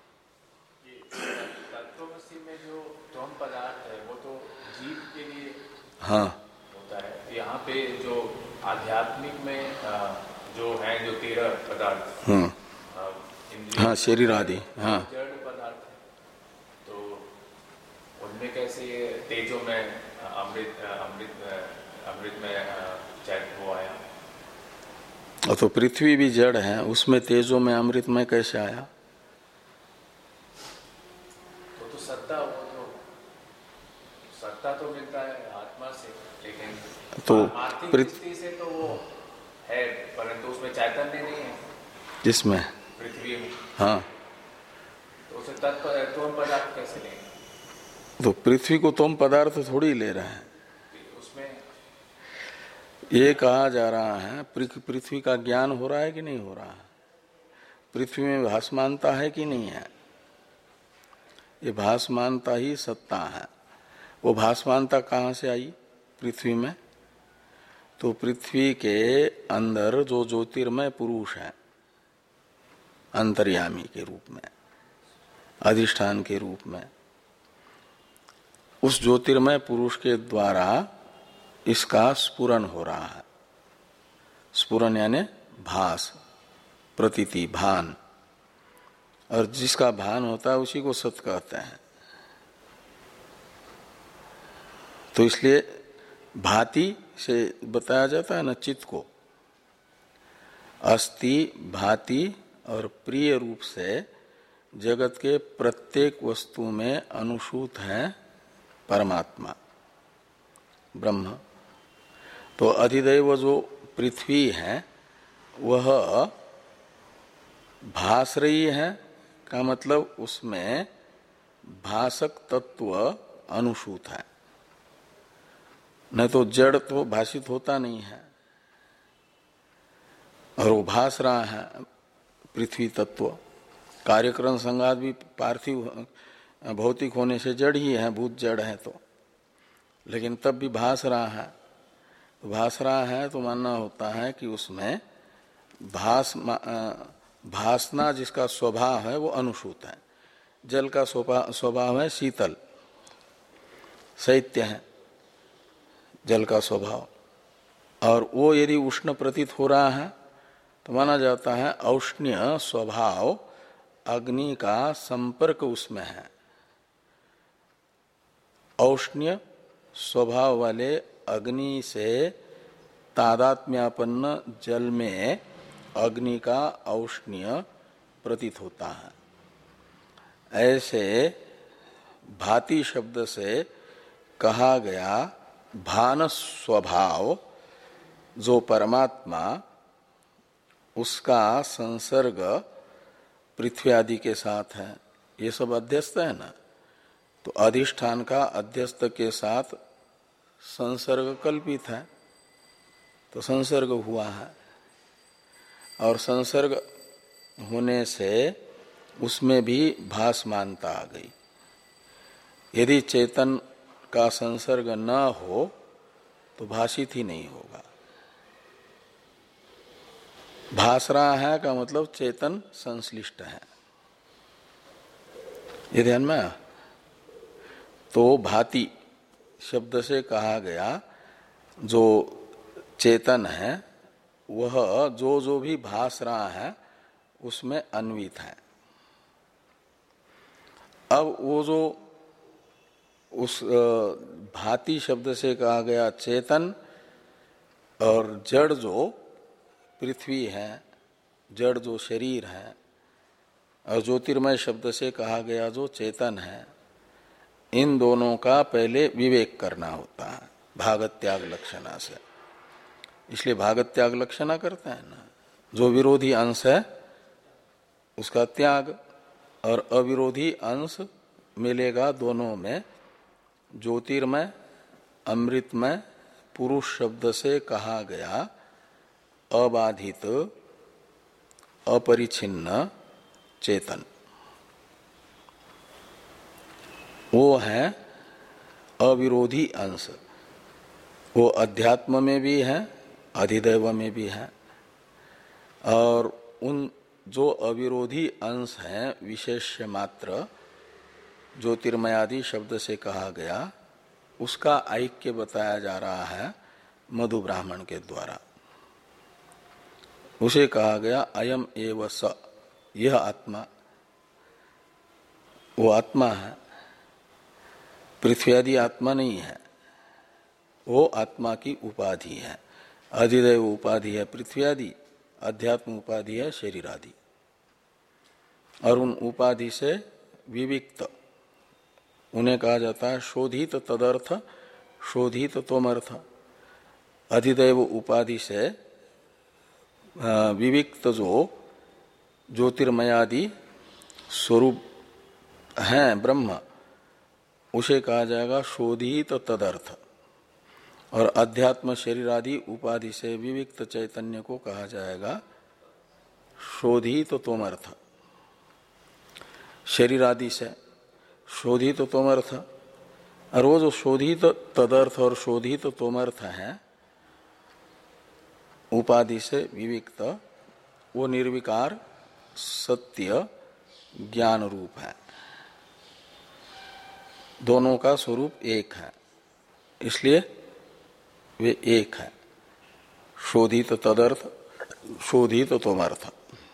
तत्वमसि में जो त्वम पदार्थ है वो तो जीव के लिए हाँ होता है। यहाँ पे जो आध्यात्मिक में जो है जो तेरह पदार्थ, हम्म हाँ शरीर आदि, हाँ जड़ पदार्थ है, तो उनमें कैसे ये तेजो में अमृत अमृत अमृत में चैत वो आया? तो पृथ्वी भी जड़ है, उसमें तेजो में अमृत में कैसे आया? तो तो सत्ता, वो तो सत्ता तो मिलता है आत्मा से, लेकिन तो आर्थिक पृथ... दृष्टि से तो वो है, परंतु उसमें चैतन्य नहीं है। जिसमें पृथ्वी में, हाँ, तो उसे तत्व त्वम पदार्थ कैसे लेंगे? तो पृथ्वी को तुम पदार्थ थोड़ी ले रहे हैं। उसमें ये कहा जा रहा है पृथ्वी का ज्ञान हो रहा है कि नहीं हो रहा है, पृथ्वी में भासमानता है कि नहीं है। ये भासमानता ही सत्ता है। वो भासमानता कहाँ से आई पृथ्वी में? तो पृथ्वी के अंदर जो ज्योतिर्मय पुरुष है अंतर्यामी के रूप में, अधिष्ठान के रूप में, उस ज्योतिर्मय पुरुष के द्वारा इसका स्फुरन हो रहा है। स्फुरन यानी भास, प्रतीति, भान, और जिसका भान होता है उसी को सत कहते हैं। तो इसलिए भाति से बताया जाता है न चित्त को, अस्ति, भाति और प्रिय रूप से जगत के प्रत्येक वस्तु में अनुसूत है परमात्मा ब्रह्म। तो अधिदैव जो पृथ्वी है वह भास रही है, का मतलब उसमें भासक तत्व अनुसूत है, नहीं तो जड़ तो भाषित होता नहीं है, और वो भास रहा है पृथ्वी तत्व। कार्यक्रम संघात भी पार्थिव भौतिक होने से जड़ ही है, भूत जड़ है तो, लेकिन तब भी भास रहा है। तो भास रहा है तो मानना होता है कि उसमें भास भासना जिसका स्वभाव है वो अनुसूत है। जल का स्वभाव है शीतल, शैत्य है जल का स्वभाव, और वो यदि उष्ण प्रतीत हो रहा है तो माना जाता है औष्ण्य स्वभाव अग्नि का संपर्क उसमें है। औष्ण्य स्वभाव वाले अग्नि से तादात्म्यापन्न जल में अग्नि का औष्ण्य प्रतीत होता है। ऐसे भाति शब्द से कहा गया भान स्वभाव जो परमात्मा, उसका संसर्ग पृथ्वी आदि के साथ है। ये सब अध्यस्त है ना, तो अधिष्ठान का अध्यस्त के साथ संसर्ग कल्पित है, तो संसर्ग हुआ है, और संसर्ग होने से उसमें भी भासमानता आ गई। यदि चेतन का संसर्ग न हो तो भाषित ही नहीं होगा। भास रहा है का मतलब चेतन संश्लिष्ट है, ये ध्यान में आया। तो भाति शब्द से कहा गया जो चेतन है वह जो जो भी भास रहा है उसमें अन्वित है। अब वो जो उस भाति शब्द से कहा गया चेतन और जड़ जो पृथ्वी है, जड़ जो शरीर है, और ज्योतिर्मय शब्द से कहा गया जो चेतन है, इन दोनों का पहले विवेक करना होता है भागत त्याग लक्षणा से। इसलिए भागत त्याग लक्षणा करते हैं ना, जो विरोधी अंश है उसका त्याग, और अविरोधी अंश मिलेगा दोनों में। ज्योतिर्मय अमृतमय पुरुष शब्द से कहा गया अबाधित अपरिछिन्न चेतन, वो है अविरोधी अंश। वो अध्यात्म में भी है, अधिदैव में भी है। और उन जो अविरोधी अंश हैं विशेष्य मात्र ज्योतिर्मयादि शब्द से कहा गया, उसका ऐक्य बताया जा रहा है मधु ब्राह्मण के द्वारा। उसे कहा गया अयम एव स, यह आत्मा, वो आत्मा है, पृथ्वी आदि आत्मा नहीं है, वो आत्मा की उपाधि है। अधिदैव उपाधि है पृथ्वी आदि, अध्यात्म उपाधि है शरीर आदि। और उन उपाधि से विविक्त उन्हें कहा जाता है शोधित तदर्थ, शोधित तोमर्थ। अधिदैव उपाधि से विविक्त जो ज्योतिर्मयादि स्वरूप हैं ब्रह्म, उसे कहा जाएगा शोधित तदर्थ। और अध्यात्म शरीर आदि उपाधि से विविक्त चैतन्य को कहा जाएगा शोधित तोमर्थ। शरीर आदि से शोधित तोमर्थ, और वो जो शोधित तदर्थ और शोधित तोमर्थ है उपाधि से विविक्त, वो निर्विकार सत्य ज्ञान रूप है। दोनों का स्वरूप एक है, इसलिए वे एक है। शोधित तदर्थ, शोधित तोमर्थ,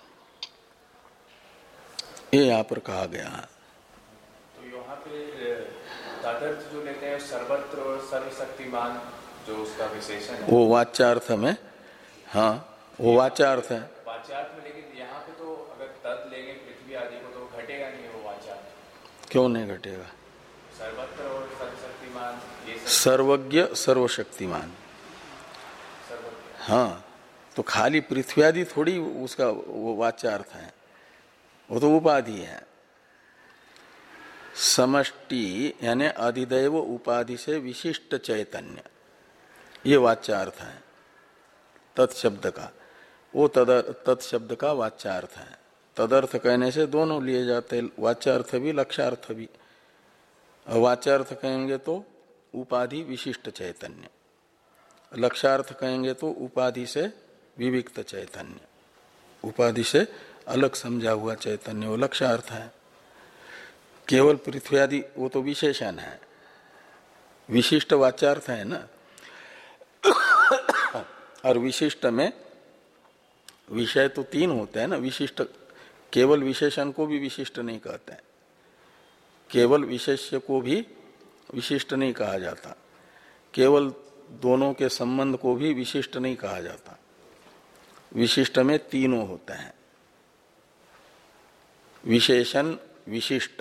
ये यहां पर कहा गया है। तो यहाँ पे तदर्थ जो लेते हैं सर्वत्र और सर्वशक्तिमान, जो उसका विशेषण है, वो वाच्यार्थ में, हाँ वो वाच्यार्थ है। वाच्यार्थ में, लेकिन यहाँ पे तो अगर तद लेंगे पृथ्वी आदि को तो घटेगा नहीं वो वाच्यार्थ। क्यों नहीं घटेगा? सर्वत्र और सर्वशक्तिमान, ये सर्वज्ञ सर्वशक्तिमान, हाँ। तो खाली पृथ्वी आदि थोड़ी उसका वो वाच्यार्थ है, वो तो उपाधि है। समष्टि यानी अधिदैव उपाधि से विशिष्ट चैतन्य, ये वाच्यार्थ है तत्शब्द का। वो तद तत्शब्द का वाच्यार्थ है। तदर्थ कहने से दोनों लिए जाते, वाच्यार्थ भी लक्ष्यार्थ भी। वाच्यार्थ कहेंगे तो उपाधि विशिष्ट चैतन्य, लक्ष्यार्थ कहेंगे तो उपाधि से विविक्त चैतन्य, उपाधि से अलग समझा हुआ चैतन्य, वो लक्ष्यार्थ है। केवल पृथ्वी आदि वो तो विशेषण है, विशिष्ट वाच्यार्थ है ना। और विशिष्ट में विषय तो तीन होते हैं ना। विशिष्ट केवल विशेषण को भी विशिष्ट नहीं कहते हैं, केवल विशेष्य को भी विशिष्ट नहीं कहा जाता, केवल दोनों के संबंध को भी विशिष्ट नहीं कहा जाता। विशिष्ट में तीनों होते हैं, विशेषण विशिष्ट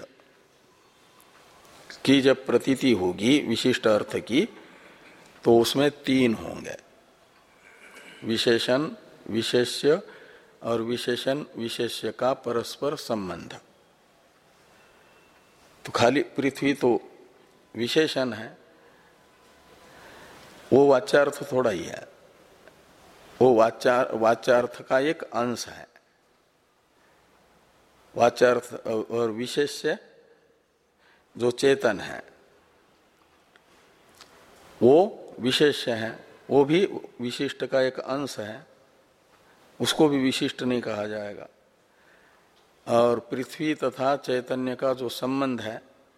की जब प्रतीति होगी विशिष्ट अर्थ की, तो उसमें तीन होंगे, विशेषण विशेष्य और विशेषण विशेष्य का परस्पर संबंध। तो खाली पृथ्वी तो विशेषण है, वो वाच्यार्थ थोड़ा ही है, वो वाचार वाच्यार्थ का एक अंश है। वाच्यार्थ और विशेष्य जो चेतन है वो विशेष्य है, वो भी विशिष्ट का एक अंश है। उसको भी विशिष्ट नहीं कहा जाएगा। और पृथ्वी तथा चैतन्य का जो संबंध है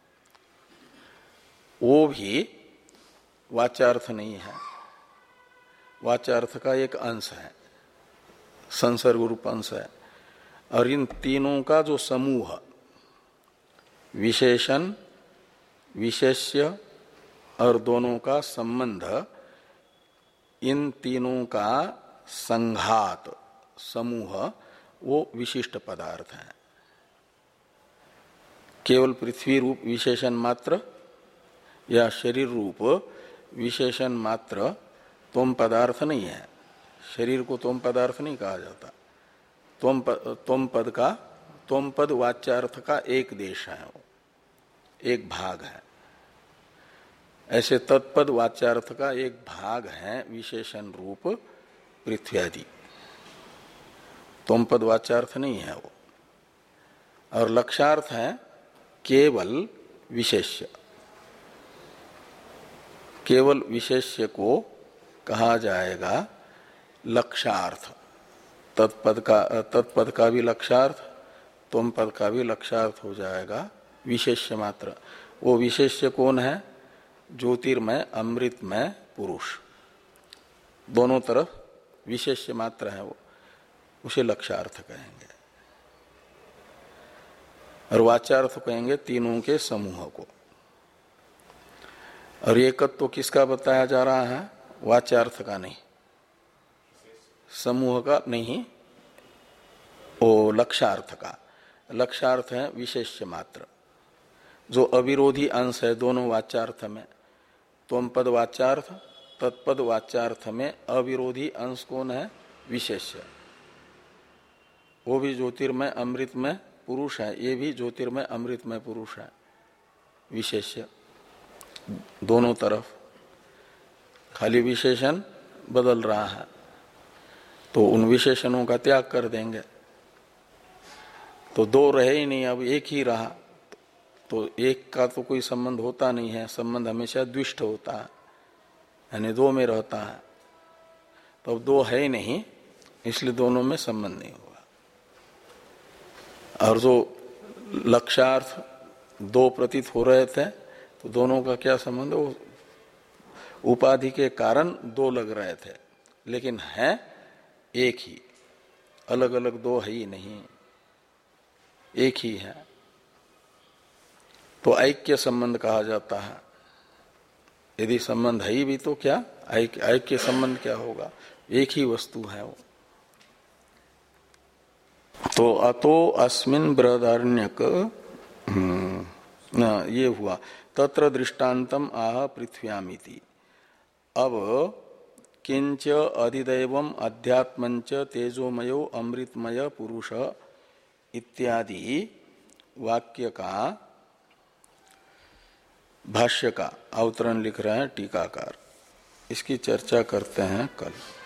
वो भी वाच्यार्थ नहीं है, वाच्यार्थ का एक अंश है, संसर्ग रूप अंश है। और इन तीनों का जो समूह, विशेषण, विशेष्य और दोनों का संबंध, इन तीनों का संघात समूह वो विशिष्ट पदार्थ है। केवल पृथ्वी रूप विशेषण मात्र या शरीर रूप विशेषण मात्र तोम पदार्थ नहीं है। शरीर को तोम पदार्थ नहीं कहा जाता। तोम पद, तोम पद का तोम पद वाच्यार्थ का एक देश है, वो एक भाग है। ऐसे तत्पद वाच्यार्थ का एक भाग है विशेषण रूप पृथ्वी आदि। तोम पद वाच्यार्थ नहीं है वो। और लक्ष्यार्थ है केवल विशेष्य। केवल विशेष्य को कहा जाएगा लक्ष्यार्थ। तत्पद का तत्पद का भी लक्ष्यार्थ, तोम पद का भी लक्ष्यार्थ हो जाएगा विशेष्य मात्र। वो विशेष्य कौन है? ज्योतिर्मय अमृतमय पुरुष, दोनों तरफ विशेष्य मात्र है वो, उसे लक्ष्यार्थ कहेंगे। और वाच्यार्थ कहेंगे तीनों के समूह को। और एकत्व तो किसका बताया जा रहा है? वाच्यार्थ का नहीं, समूह का नहीं, ओ लक्ष्यार्थ का। लक्ष्यार्थ है विशेष्य मात्र, जो अविरोधी अंश है दोनों वाच्यार्थ में। तोम पद वाच्यार्थ, तत्पद वाच्यार्थ में अविरोधी अंश कौन है? विशेष्य। वो भी ज्योतिर्मय अमृतमय पुरुष है, ये भी ज्योतिर्मय अमृतमय पुरुष है, विशेष्य दोनों तरफ। खाली विशेषण बदल रहा है तो उन विशेषणों का त्याग कर देंगे, तो दो रहे ही नहीं, अब एक ही रहा। तो एक का तो कोई संबंध होता नहीं है, संबंध हमेशा द्विष्ट होता है, यानी दो में रहता है। तो अब दो है ही नहीं, इसलिए दोनों में संबंध नहीं होगा। और जो लक्ष्यार्थ दो प्रतीत हो रहे थे, तो दोनों का क्या संबंध? वो उपाधि के कारण दो लग रहे थे, लेकिन है एक ही, अलग अलग दो है ही नहीं, एक ही है। तो ऐक्य संबंध कहा जाता है। यदि संबंध है ही भी तो क्या ऐक्य ऐक्य संबंध क्या होगा? एक ही वस्तु है वो। तो अतो अस्मिन् बृहदारण्यक ये हुआ। तत्र दृष्टान्तम आह पृथ्व्यामिति। अब किंच अधिदैवम अध्यात्मंच तेजोमयो अमृतमय पुरुष इत्यादि वाक्य का भाष्य का अवतरण लिख रहे हैं टीकाकार। इसकी चर्चा करते हैं कल।